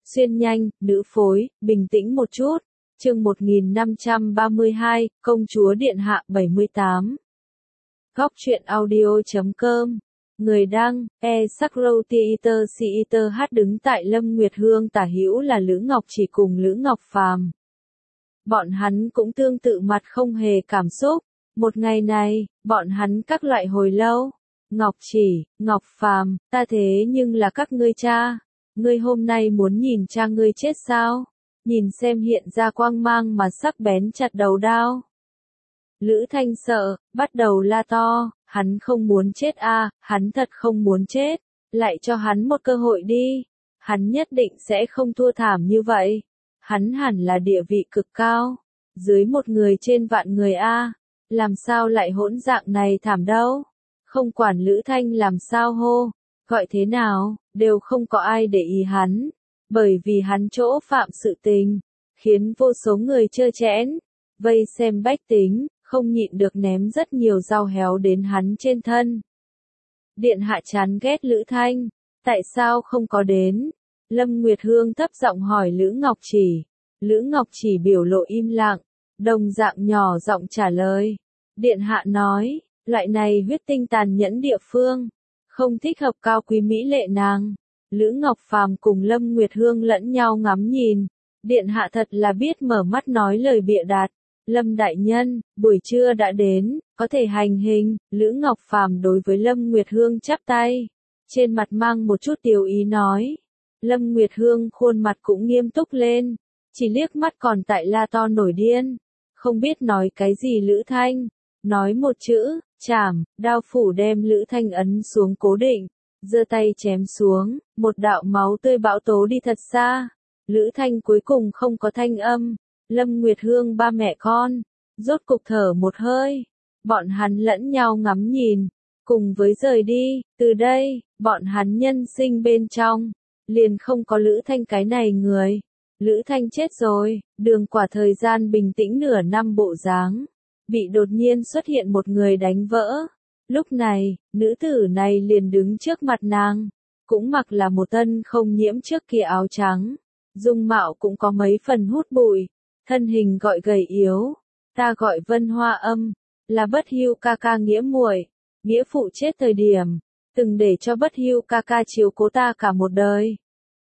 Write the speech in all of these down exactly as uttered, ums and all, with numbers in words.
xuyên nhanh, nữ phối, bình tĩnh một chút. Chương một nghìn năm trăm ba mươi hai, Công chúa Điện Hạ bảy mươi tám. Góc truyện audio chấm com. Người đăng, e Sakro Theater Theater hát đứng tại Lâm Nguyệt Hương tả hữu là Lữ Ngọc Chỉ cùng Lữ Ngọc Phàm. Bọn hắn cũng tương tự mặt không hề cảm xúc. Một ngày này, bọn hắn các loại hồi lâu. Ngọc Chỉ, Ngọc Phàm, ta thế nhưng là các ngươi cha. Ngươi hôm nay muốn nhìn cha ngươi chết sao? Nhìn xem hiện ra quang mang mà sắc bén chặt đầu đao. Lữ Thanh sợ, bắt đầu la to, hắn không muốn chết a, à, hắn thật không muốn chết, lại cho hắn một cơ hội đi. Hắn nhất định sẽ không thua thảm như vậy. Hắn hẳn là địa vị cực cao, dưới một người trên vạn người a, à. Làm sao lại hỗn dạng này thảm đâu? Không quản Lữ Thanh làm sao hô, gọi thế nào, đều không có ai để ý hắn. Bởi vì hắn chỗ phạm sự tình, khiến vô số người trơ trẽn, vây xem bách tính, không nhịn được ném rất nhiều dao héo đến hắn trên thân. Điện hạ chán ghét Lữ Thanh, tại sao không có đến? Lâm Nguyệt Hương thấp giọng hỏi Lữ Ngọc Chỉ. Lữ Ngọc Chỉ biểu lộ im lặng, đồng dạng nhỏ giọng trả lời. Điện hạ nói, loại này huyết tinh tàn nhẫn địa phương, không thích hợp cao quý mỹ lệ nàng. Lữ Ngọc Phàm cùng Lâm Nguyệt Hương lẫn nhau ngắm nhìn. Điện hạ thật là biết mở mắt nói lời bịa đặt. Lâm đại nhân, buổi trưa đã đến, có thể hành hình. Lữ Ngọc Phàm đối với Lâm Nguyệt Hương chắp tay, trên mặt mang một chút tiều ý nói. Lâm Nguyệt Hương khuôn mặt cũng nghiêm túc lên, chỉ liếc mắt còn tại la to nổi điên, không biết nói cái gì. Lữ Thanh nói một chữ, chảm, đao phủ đem Lữ Thanh ấn xuống cố định, giơ tay chém xuống, một đạo máu tươi bão tố đi thật xa. Lữ Thanh cuối cùng không có thanh âm. Lâm Nguyệt Hương ba mẹ con, rốt cục thở một hơi. Bọn hắn lẫn nhau ngắm nhìn, cùng với rời đi. Từ đây, bọn hắn nhân sinh bên trong, liền không có Lữ Thanh cái này người. Lữ Thanh chết rồi, đường quả thời gian bình tĩnh nửa năm bộ dáng, bị đột nhiên xuất hiện một người đánh vỡ. Lúc này, nữ tử này liền đứng trước mặt nàng, cũng mặc là một thân không nhiễm trước kia áo trắng, dung mạo cũng có mấy phần hút bụi, thân hình gọi gầy yếu. Ta gọi Vân Hoa Âm, là Bất Hưu ca ca nghĩa muội, nghĩa phụ chết thời điểm, từng để cho Bất Hưu ca ca chiếu cố ta cả một đời.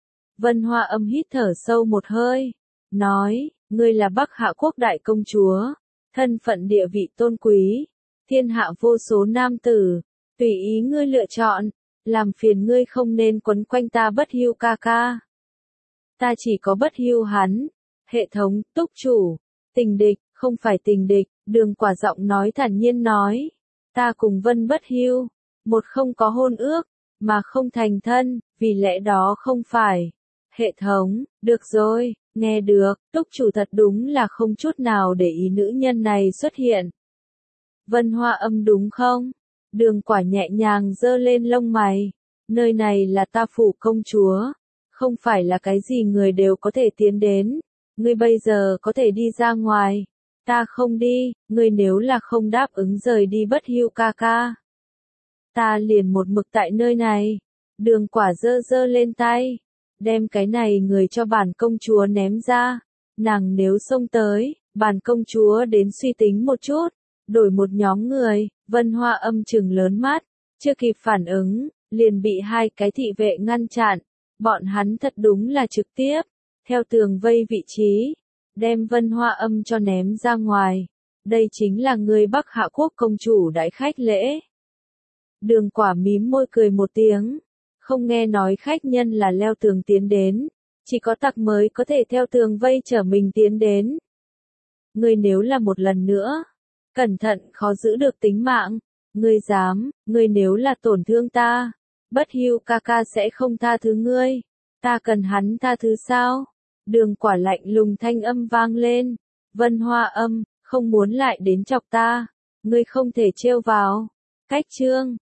Vân Hoa Âm hít thở sâu một hơi, nói, ngươi là Bắc Hạ quốc đại công chúa, thân phận địa vị tôn quý, thiên hạ vô số nam tử, tùy ý ngươi lựa chọn, làm phiền ngươi không nên quấn quanh ta Bất Hưu ca ca. Ta chỉ có Bất Hưu hắn. Hệ thống, túc chủ, tình địch, không phải tình địch. Đường quả giọng nói thản nhiên nói. Ta cùng Vân Bất Hưu, một không có hôn ước, mà không thành thân, vì lẽ đó không phải. Hệ thống, được rồi, nghe được, túc chủ thật đúng là không chút nào để ý nữ nhân này xuất hiện. Vân Hoa Âm đúng không? Đường quả nhẹ nhàng giơ lên lông mày. Nơi này là ta phủ công chúa, không phải là cái gì người đều có thể tiến đến. Ngươi bây giờ có thể đi ra ngoài. Ta không đi, ngươi nếu là không đáp ứng rời đi Bất Hưu ca ca, ta liền một mực tại nơi này. Đường quả giơ giơ lên tay, đem cái này người cho bản công chúa ném ra. Nàng nếu xông tới, bản công chúa đến suy tính một chút, đổi một nhóm người. Vân Hoa Âm trừng lớn mắt, chưa kịp phản ứng, liền bị hai cái thị vệ ngăn chặn. Bọn hắn thật đúng là trực tiếp, theo tường vây vị trí, đem Vân Hoa Âm cho ném ra ngoài. Đây chính là người Bắc Hạ quốc công chủ đãi khách lễ. Đường quả mím môi cười một tiếng, không nghe nói khách nhân là leo tường tiến đến, chỉ có tặc mới có thể theo tường vây chở mình tiến đến. Ngươi nếu là một lần nữa, cẩn thận khó giữ được tính mạng. Ngươi dám, ngươi nếu là tổn thương ta, Bất Hưu ca ca sẽ không tha thứ ngươi. Ta cần hắn tha thứ sao? Đường quả lạnh lùng thanh âm vang lên. Vân Hoa Âm, không muốn lại đến chọc ta. Ngươi không thể trêu vào. Cách chương.